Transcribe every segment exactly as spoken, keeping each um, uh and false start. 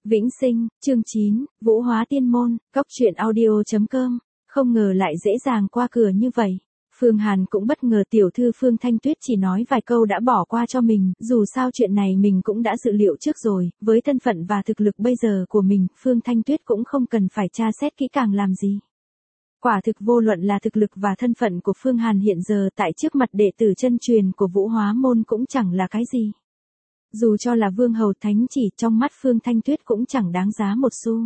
Vĩnh Sinh, chương chín, Vũ Hóa Tiên Môn, Cốc truyện audio chấm com, không ngờ lại dễ dàng qua cửa như vậy. Phương Hàn cũng bất ngờ tiểu thư Phương Thanh Tuyết chỉ nói vài câu đã bỏ qua cho mình, dù sao chuyện này mình cũng đã dự liệu trước rồi, với thân phận và thực lực bây giờ của mình, Phương Thanh Tuyết cũng không cần phải tra xét kỹ càng làm gì. Quả thực vô luận là thực lực và thân phận của Phương Hàn hiện giờ tại trước mặt đệ tử chân truyền của Vũ Hóa Môn cũng chẳng là cái gì. Dù cho là vương hầu thánh chỉ trong mắt Phương Thanh Tuyết cũng chẳng đáng giá một xu.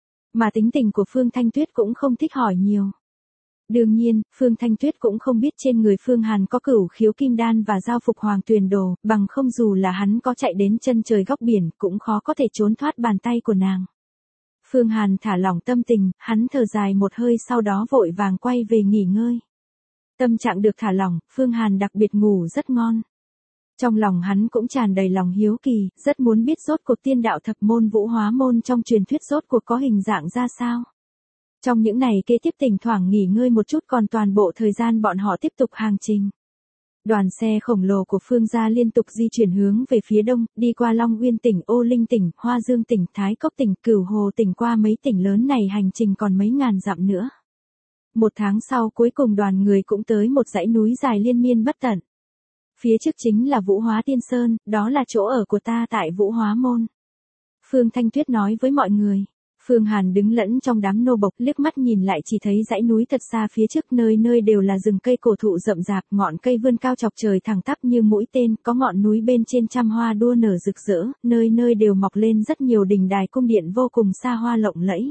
Mà tính tình của Phương Thanh Tuyết cũng không thích hỏi nhiều. Đương nhiên, Phương Thanh Tuyết cũng không biết trên người Phương Hàn có cửu khiếu kim đan và giao phục hoàng tuyền đồ, bằng không dù là hắn có chạy đến chân trời góc biển cũng khó có thể trốn thoát bàn tay của nàng. Phương Hàn thả lỏng tâm tình, hắn thở dài một hơi sau đó vội vàng quay về nghỉ ngơi. Tâm trạng được thả lỏng, Phương Hàn đặc biệt ngủ rất ngon. Trong lòng hắn cũng tràn đầy lòng hiếu kỳ, rất muốn biết rốt cuộc tiên đạo thập môn Vũ Hóa Môn trong truyền thuyết rốt cuộc có hình dạng ra sao. Trong những ngày kế tiếp thỉnh thoảng nghỉ ngơi một chút, còn toàn bộ thời gian bọn họ tiếp tục hành trình. Đoàn xe khổng lồ của Phương gia liên tục di chuyển hướng về phía đông, đi qua Long Uyên tỉnh, Ô Linh tỉnh, Hoa Dương tỉnh, Thái Cốc tỉnh, Cửu Hồ tỉnh, qua mấy tỉnh lớn này hành trình còn mấy ngàn dặm nữa. Một tháng sau cuối cùng đoàn người cũng tới một dãy núi dài liên miên bất tận. Phía trước chính là Vũ Hóa Tiên Sơn, đó là chỗ ở của ta tại Vũ Hóa Môn. Phương Thanh Tuyết nói với mọi người. Phương Hàn đứng lẫn trong đám nô bộc, liếc mắt nhìn lại chỉ thấy dãy núi thật xa phía trước, nơi nơi đều là rừng cây cổ thụ rậm rạp, ngọn cây vươn cao chọc trời thẳng tắp như mũi tên, có ngọn núi bên trên trăm hoa đua nở rực rỡ, nơi nơi đều mọc lên rất nhiều đình đài cung điện vô cùng xa hoa lộng lẫy.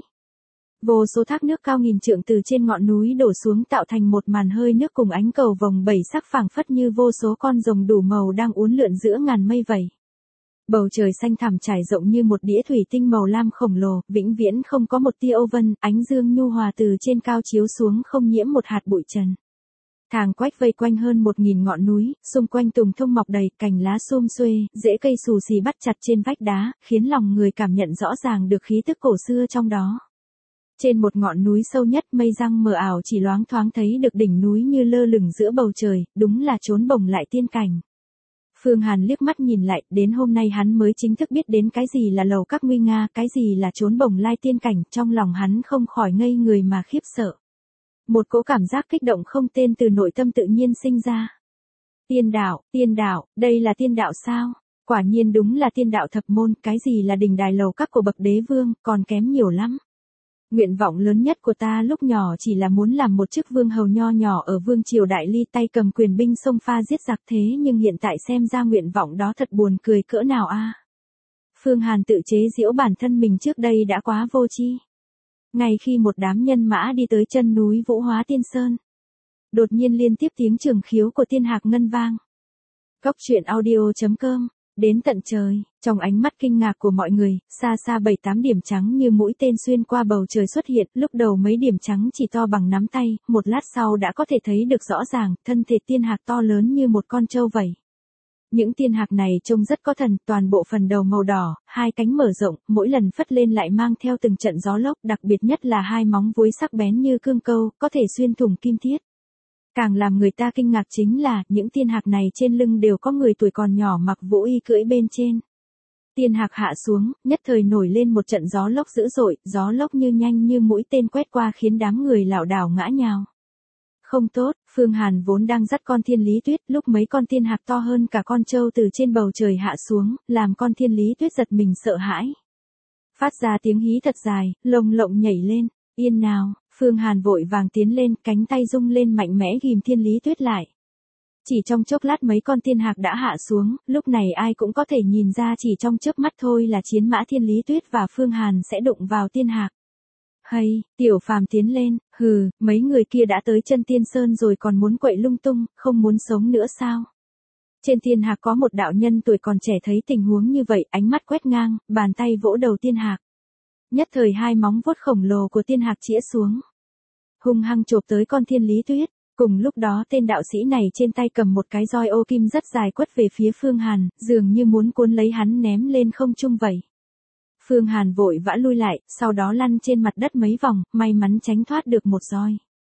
Vô số thác nước cao nghìn trượng từ trên ngọn núi đổ xuống tạo thành một màn hơi nước cùng ánh cầu vồng bảy sắc phảng phất như vô số con rồng đủ màu đang uốn lượn giữa ngàn mây vẩy. Bầu trời xanh thẳm trải rộng như một đĩa thủy tinh màu lam khổng lồ, vĩnh viễn không có một tia ô vân, ánh dương nhu hòa từ trên cao chiếu xuống không nhiễm một hạt bụi trần. Thàng quách vây quanh hơn một nghìn ngọn núi, xung quanh tùng thông mọc đầy, cành lá sum xuê, rễ cây xù xì bắt chặt trên vách đá, khiến lòng người cảm nhận rõ ràng được khí tức cổ xưa trong đó. Trên một ngọn núi sâu nhất, mây răng mờ ảo chỉ loáng thoáng thấy được đỉnh núi như lơ lửng giữa bầu trời, đúng là chốn bồng lại tiên cảnh. Phương Hàn liếc mắt nhìn lại, đến hôm nay hắn mới chính thức biết đến cái gì là lầu các nguy nga, cái gì là chốn bồng lai tiên cảnh, trong lòng hắn không khỏi ngây người mà khiếp sợ. Một cỗ cảm giác kích động không tên từ nội tâm tự nhiên sinh ra. Tiên đạo, tiên đạo, đây là tiên đạo sao? Quả nhiên đúng là tiên đạo thập môn, cái gì là đình đài lầu các của bậc đế vương, còn kém nhiều lắm. Nguyện vọng lớn nhất của ta lúc nhỏ chỉ là muốn làm một chức vương hầu nho nhỏ ở vương triều Đại Ly, tay cầm quyền binh xông pha giết giặc, thế nhưng hiện tại xem ra nguyện vọng đó thật buồn cười cỡ nào a. Phương Hàn tự chế giễu bản thân mình trước đây đã quá vô tri. Ngay khi một đám nhân mã đi tới chân núi Vũ Hóa Tiên Sơn, đột nhiên liên tiếp tiếng trường khiếu của tiên hạc ngân vang. Cốc truyện audio chấm com. Đến tận trời, trong ánh mắt kinh ngạc của mọi người, xa xa bảy tám điểm trắng như mũi tên xuyên qua bầu trời xuất hiện, lúc đầu mấy điểm trắng chỉ to bằng nắm tay, một lát sau đã có thể thấy được rõ ràng, thân thể tiên hạc to lớn như một con trâu vậy. Những tiên hạc này trông rất có thần, toàn bộ phần đầu màu đỏ, hai cánh mở rộng, mỗi lần phất lên lại mang theo từng trận gió lốc, đặc biệt nhất là hai móng vuốt sắc bén như cương câu, có thể xuyên thủng kim thiết. Càng làm người ta kinh ngạc chính là, những tiên hạc này trên lưng đều có người tuổi còn nhỏ mặc vũ y cưỡi bên trên. Tiên hạc hạ xuống, nhất thời nổi lên một trận gió lốc dữ dội, gió lốc như nhanh như mũi tên quét qua khiến đám người lảo đảo ngã nhào. Không tốt, Phương Hàn vốn đang dắt con Thiên Lý Tuyết, lúc mấy con tiên hạc to hơn cả con trâu từ trên bầu trời hạ xuống, làm con Thiên Lý Tuyết giật mình sợ hãi. Phát ra tiếng hí thật dài, lồng lộng nhảy lên, yên nào. Phương Hàn vội vàng tiến lên, cánh tay rung lên mạnh mẽ ghìm Thiên Lý Tuyết lại. Chỉ trong chốc lát mấy con tiên hạc đã hạ xuống, lúc này ai cũng có thể nhìn ra chỉ trong chớp mắt thôi là chiến mã Thiên Lý Tuyết và Phương Hàn sẽ đụng vào tiên hạc. Hay, Tiểu Phàm tiến lên, hừ, mấy người kia đã tới chân tiên sơn rồi còn muốn quậy lung tung, không muốn sống nữa sao? Trên tiên hạc có một đạo nhân tuổi còn trẻ thấy tình huống như vậy, ánh mắt quét ngang, bàn tay vỗ đầu tiên hạc. Nhất thời hai móng vuốt khổng lồ của tiên hạc chĩa xuống, hung hăng chộp tới con Thiên Lý Tuyết. Cùng lúc đó tên đạo sĩ này trên tay cầm một cái roi ô kim rất dài quất về phía Phương Hàn, dường như muốn cuốn lấy hắn ném lên không trung vậy. Phương Hàn vội vã lui lại, sau đó lăn trên mặt đất mấy vòng, may mắn tránh thoát được một roi.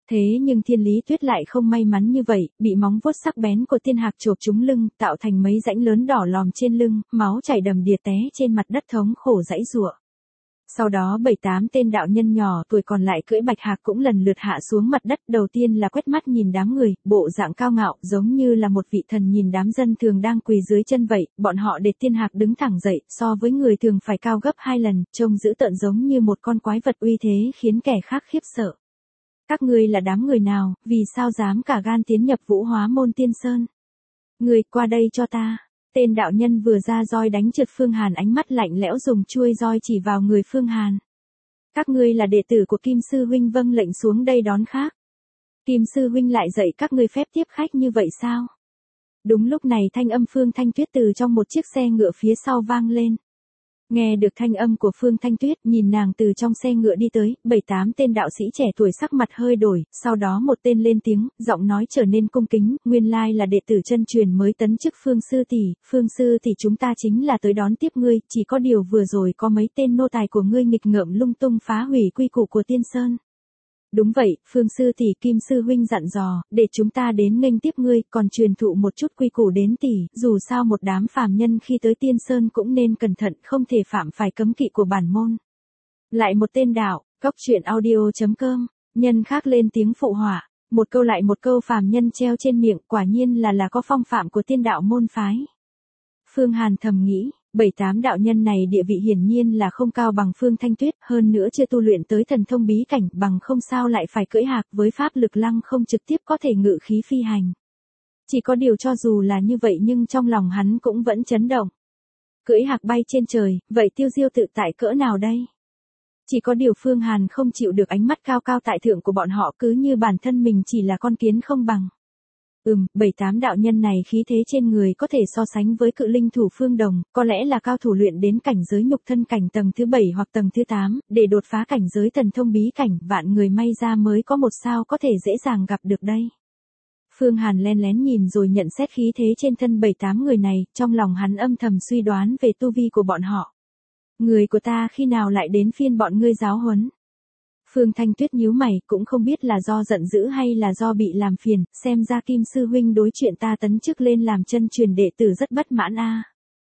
Thế nhưng Thiên Lý Tuyết lại không may mắn như vậy, bị móng vuốt sắc bén của tiên hạc chộp trúng lưng, tạo thành mấy rãnh lớn đỏ lòm trên lưng, máu chảy đầm đìa té trên mặt đất thống khổ giãy giụa. Sau đó bảy tám tên đạo nhân nhỏ tuổi còn lại cưỡi bạch hạc cũng lần lượt hạ xuống mặt đất, đầu tiên là quét mắt nhìn đám người, bộ dạng cao ngạo giống như là một vị thần nhìn đám dân thường đang quỳ dưới chân vậy, bọn họ để tiên hạc đứng thẳng dậy, so với người thường phải cao gấp hai lần, trông dữ tợn giống như một con quái vật uy thế khiến kẻ khác khiếp sợ. Các ngươi là đám người nào, vì sao dám cả gan tiến nhập Vũ Hóa Môn Tiên Sơn? Người qua đây cho ta. Tên đạo nhân vừa ra roi đánh trượt Phương Hàn, ánh mắt lạnh lẽo dùng chuôi roi chỉ vào người Phương Hàn. Các ngươi là đệ tử của Kim Sư Huynh, vâng lệnh xuống đây đón khác. Kim Sư Huynh lại dạy các ngươi phép tiếp khách như vậy sao? Đúng lúc này thanh âm Phương Thanh Tuyết từ trong một chiếc xe ngựa phía sau vang lên. Nghe được thanh âm của Phương Thanh Tuyết, nhìn nàng từ trong xe ngựa đi tới, bảy tám tên đạo sĩ trẻ tuổi sắc mặt hơi đổi, sau đó một tên lên tiếng, giọng nói trở nên cung kính, nguyên lai là đệ tử chân truyền mới tấn chức Phương sư tỷ, Phương sư tỷ chúng ta chính là tới đón tiếp ngươi, chỉ có điều vừa rồi có mấy tên nô tài của ngươi nghịch ngợm lung tung phá hủy quy củ của Tiên Sơn. Đúng vậy, Phương sư tỷ, Kim sư huynh dặn dò, để chúng ta đến nghênh tiếp ngươi, còn truyền thụ một chút quy củ đến tỷ, dù sao một đám phàm nhân khi tới Tiên Sơn cũng nên cẩn thận, không thể phạm phải cấm kỵ của bản môn. Lại một tên đạo, cóc truyện audio chấm com, nhân khác lên tiếng phụ họa, một câu lại một câu phàm nhân treo trên miệng, quả nhiên là là có phong phạm của tiên đạo môn phái. Phương Hàn thầm nghĩ, bảy tám đạo nhân này địa vị hiển nhiên là không cao bằng Phương Thanh Tuyết, hơn nữa chưa tu luyện tới thần thông bí cảnh, bằng không sao lại phải cưỡi hạc, với pháp lực lăng không trực tiếp có thể ngự khí phi hành. Chỉ có điều cho dù là như vậy nhưng trong lòng hắn cũng vẫn chấn động. Cưỡi hạc bay trên trời, vậy tiêu diêu tự tại cỡ nào đây? Chỉ có điều Phương Hàn không chịu được ánh mắt cao cao tại thượng của bọn họ, cứ như bản thân mình chỉ là con kiến không bằng. Ừm, bảy tám đạo nhân này khí thế trên người có thể so sánh với cự linh thủ Phương Đồng, có lẽ là cao thủ luyện đến cảnh giới nhục thân cảnh tầng thứ bảy hoặc tầng thứ tám, để đột phá cảnh giới thần thông bí cảnh, vạn người may ra mới có một sao có thể dễ dàng gặp được đây. Phương Hàn len lén nhìn rồi nhận xét khí thế trên thân bảy tám người này, trong lòng hắn âm thầm suy đoán về tu vi của bọn họ. Người của ta khi nào lại đến phiên bọn ngươi giáo huấn? Phương Thanh Tuyết nhíu mày, cũng không biết là do giận dữ hay là do bị làm phiền, xem ra Kim sư huynh đối chuyện ta tấn chức lên làm chân truyền đệ tử rất bất mãn a.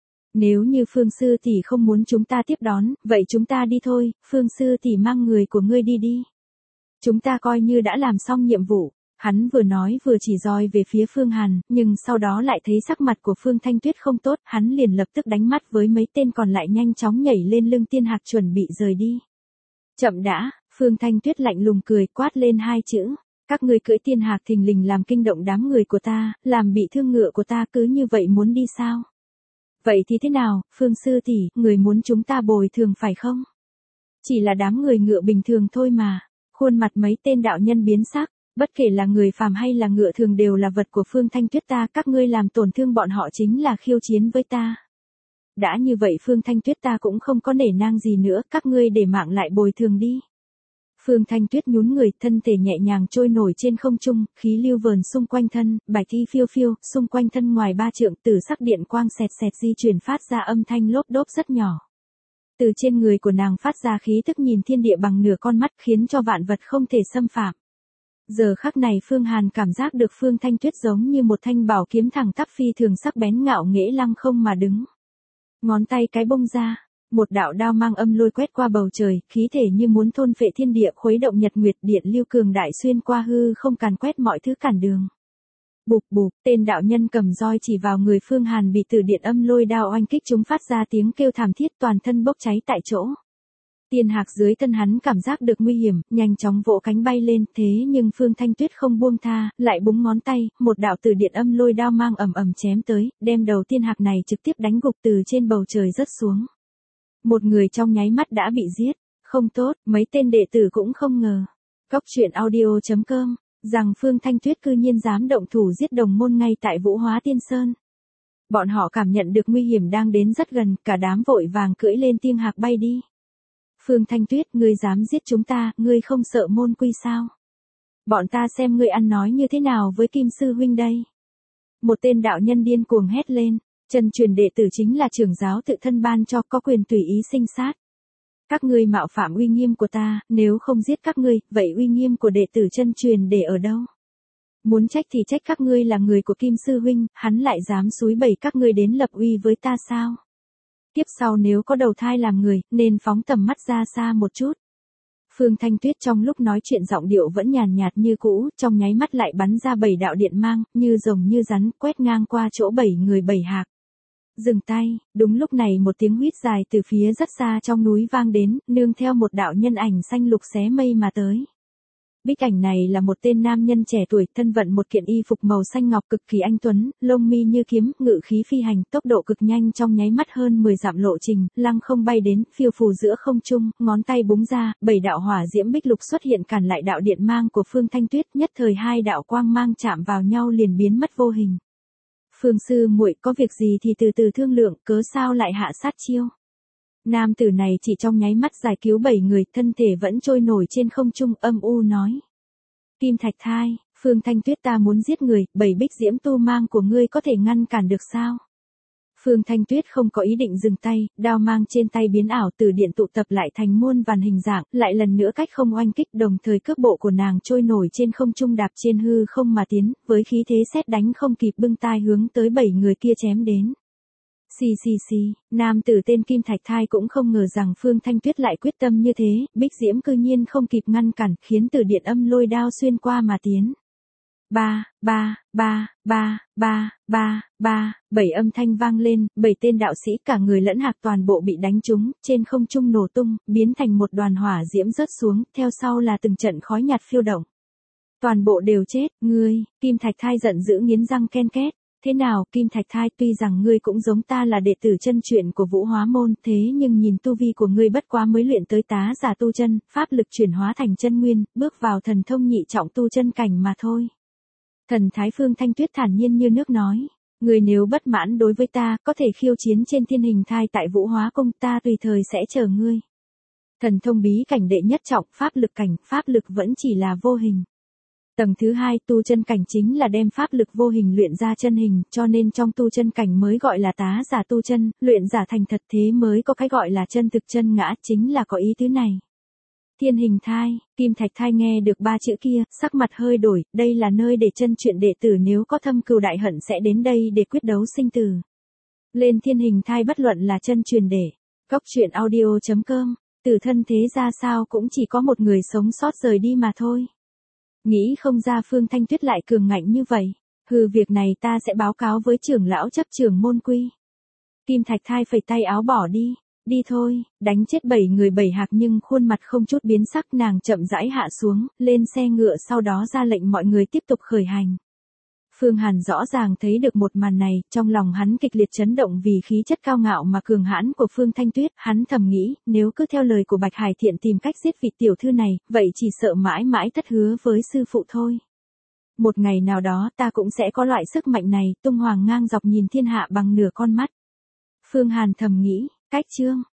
Nếu như Phương sư tỷ không muốn chúng ta tiếp đón, vậy chúng ta đi thôi, Phương sư tỷ mang người của ngươi đi đi. Chúng ta coi như đã làm xong nhiệm vụ. Hắn vừa nói vừa chỉ roi về phía Phương Hàn, nhưng sau đó lại thấy sắc mặt của Phương Thanh Tuyết không tốt, hắn liền lập tức đánh mắt với mấy tên còn lại nhanh chóng nhảy lên lưng tiên hạc chuẩn bị rời đi. Chậm đã, Phương Thanh Tuyết lạnh lùng cười quát lên hai chữ, các ngươi cưỡi tiên hạc thình lình làm kinh động đám người của ta, làm bị thương ngựa của ta, cứ như vậy muốn đi sao? Vậy thì thế nào, Phương sư tỷ, người muốn chúng ta bồi thường phải không? Chỉ là đám người ngựa bình thường thôi mà. Khuôn mặt mấy tên đạo nhân biến sắc, bất kể là người phàm hay là ngựa thường đều là vật của Phương Thanh Tuyết ta, các ngươi làm tổn thương bọn họ chính là khiêu chiến với ta. Đã như vậy Phương Thanh Tuyết ta cũng không có nể nang gì nữa, các ngươi để mạng lại bồi thường đi. Phương Thanh Tuyết nhún người, thân thể nhẹ nhàng trôi nổi trên không trung, khí lưu vờn xung quanh thân, bạch y phiêu phiêu, xung quanh thân ngoài ba trượng, tử sắc điện quang xẹt xẹt di chuyển phát ra âm thanh lốp đốp rất nhỏ. Từ trên người của nàng phát ra khí tức nhìn thiên địa bằng nửa con mắt, khiến cho vạn vật không thể xâm phạm. Giờ khắc này Phương Hàn cảm giác được Phương Thanh Tuyết giống như một thanh bảo kiếm thẳng tắp phi thường sắc bén ngạo nghễ lăng không mà đứng. Ngón tay cái bông ra, một đạo đao mang âm lôi quét qua bầu trời, khí thể như muốn thôn phệ thiên địa, khuấy động nhật nguyệt, điện lưu cường đại xuyên qua hư không càn quét mọi thứ cản đường. Bụp bụp, tên đạo nhân cầm roi chỉ vào người Phương Hàn bị từ điện âm lôi đao oanh kích chúng phát ra tiếng kêu thảm thiết, toàn thân bốc cháy tại chỗ. Tiên hạc dưới thân hắn cảm giác được nguy hiểm, nhanh chóng vỗ cánh bay lên, thế nhưng Phương Thanh Tuyết không buông tha, lại búng ngón tay, một đạo từ điện âm lôi đao mang ầm ầm chém tới, đem đầu tiên hạc này trực tiếp đánh gục từ trên bầu trời rớt xuống. Một người trong nháy mắt đã bị giết, không tốt, mấy tên đệ tử cũng không ngờ. Cóc truyện audio chấm com, rằng Phương Thanh Tuyết cư nhiên dám động thủ giết đồng môn ngay tại Vũ Hóa Tiên Sơn. Bọn họ cảm nhận được nguy hiểm đang đến rất gần, cả đám vội vàng cưỡi lên tiên hạc bay đi. Phương Thanh Tuyết, ngươi dám giết chúng ta, ngươi không sợ môn quy sao? Bọn ta xem ngươi ăn nói như thế nào với Kim sư huynh đây? Một tên đạo nhân điên cuồng hét lên, chân truyền đệ tử chính là trưởng giáo tự thân ban cho, có quyền tùy ý sinh sát. Các ngươi mạo phạm uy nghiêm của ta, nếu không giết các ngươi, vậy uy nghiêm của đệ tử chân truyền để ở đâu? Muốn trách thì trách các ngươi là người của Kim Sư Huynh, hắn lại dám xúi bẩy các ngươi đến lập uy với ta sao? Tiếp sau nếu có đầu thai làm người, nên phóng tầm mắt ra xa một chút. Phương Thanh Tuyết trong lúc nói chuyện giọng điệu vẫn nhàn nhạt như cũ, trong nháy mắt lại bắn ra bảy đạo điện mang, như rồng như rắn, quét ngang qua chỗ bảy người bảy hạc. Dừng tay, đúng lúc này một tiếng huýt dài từ phía rất xa trong núi vang đến, nương theo một đạo nhân ảnh xanh lục xé mây mà tới. Bích ảnh này là một tên nam nhân trẻ tuổi, thân vận một kiện y phục màu xanh ngọc cực kỳ anh tuấn, lông mi như kiếm, ngự khí phi hành, tốc độ cực nhanh, trong nháy mắt hơn mười dặm lộ trình, lăng không bay đến, phiêu phù giữa không trung, ngón tay búng ra, bảy đạo hỏa diễm bích lục xuất hiện cản lại đạo điện mang của Phương Thanh Tuyết, nhất thời hai đạo quang mang chạm vào nhau liền biến mất vô hình. Phương sư muội, có việc gì thì từ từ thương lượng, cớ sao lại hạ sát chiêu? Nam tử này chỉ trong nháy mắt giải cứu bảy người, thân thể vẫn trôi nổi trên không trung, âm u nói. Kim Thạch Thai, Phương Thanh Tuyết, ta muốn giết người, bảy bích diễm tu mang của ngươi có thể ngăn cản được sao? Phương Thanh Tuyết không có ý định dừng tay, đao mang trên tay biến ảo, từ điện tụ tập lại thành muôn vàn hình dạng, lại lần nữa cách không oanh kích, đồng thời cước bộ của nàng trôi nổi trên không trung đạp trên hư không mà tiến, với khí thế sét đánh không kịp bưng tai hướng tới bảy người kia chém đến. Xì xì xì, nam tử tên Kim Thạch Thai cũng không ngờ rằng Phương Thanh Tuyết lại quyết tâm như thế, bích diễm cư nhiên không kịp ngăn cản, khiến từ điện âm lôi đao xuyên qua mà tiến. Ba, ba, ba, ba, ba, ba, ba, bảy âm thanh vang lên, bảy tên đạo sĩ cả người lẫn hạc toàn bộ bị đánh trúng, trên không trung nổ tung, biến thành một đoàn hỏa diễm rớt xuống, theo sau là từng trận khói nhạt phiêu động. Toàn bộ đều chết, ngươi, Kim Thạch Thai giận dữ nghiến răng ken két. Thế nào, Kim Thạch Thai, tuy rằng ngươi cũng giống ta là đệ tử chân truyền của Vũ Hóa Môn, thế nhưng nhìn tu vi của ngươi bất quá mới luyện tới tá giả tu chân, pháp lực chuyển hóa thành chân nguyên, bước vào thần thông nhị trọng tu chân cảnh mà thôi. Thần thái Phương Thanh Tuyết thản nhiên như nước nói, ngươi nếu bất mãn đối với ta, có thể khiêu chiến trên Thiên Hình Thai tại Vũ Hóa Cung, ta tùy thời sẽ chờ ngươi. Thần thông bí cảnh đệ nhất trọng, pháp lực cảnh, pháp lực vẫn chỉ là vô hình. Tầng thứ hai, tu chân cảnh chính là đem pháp lực vô hình luyện ra chân hình, cho nên trong tu chân cảnh mới gọi là tá giả tu chân, luyện giả thành thật, thế mới có cái gọi là chân thực chân ngã, chính là có ý tứ này. Thiên Hình Thai, Kim Thạch Thai nghe được ba chữ kia, sắc mặt hơi đổi, đây là nơi để chân truyền đệ tử nếu có thâm cừu đại hận sẽ đến đây để quyết đấu sinh tử. Lên Thiên Hình Thai bất luận là chân truyền đệ, Cốc Truyện Audio chấm com, tử thân thế ra sao cũng chỉ có một người sống sót rời đi mà thôi. Nghĩ không ra Phương Thanh Tuyết lại cường ngạnh như vậy, hừ, việc này ta sẽ báo cáo với trưởng lão chấp trưởng môn quy. Kim Thạch Thai phẩy tay áo bỏ đi, đi thôi, đánh chết bảy người bảy hạc nhưng khuôn mặt không chút biến sắc, nàng chậm rãi hạ xuống, lên xe ngựa sau đó ra lệnh mọi người tiếp tục khởi hành. Phương Hàn rõ ràng thấy được một màn này, trong lòng hắn kịch liệt chấn động vì khí chất cao ngạo mà cường hãn của Phương Thanh Tuyết, hắn thầm nghĩ, nếu cứ theo lời của Bạch Hải Thiện tìm cách giết vị tiểu thư này, vậy chỉ sợ mãi mãi thất hứa với sư phụ thôi. Một ngày nào đó ta cũng sẽ có loại sức mạnh này, tung hoàng ngang dọc nhìn thiên hạ bằng nửa con mắt. Phương Hàn thầm nghĩ, cách chương.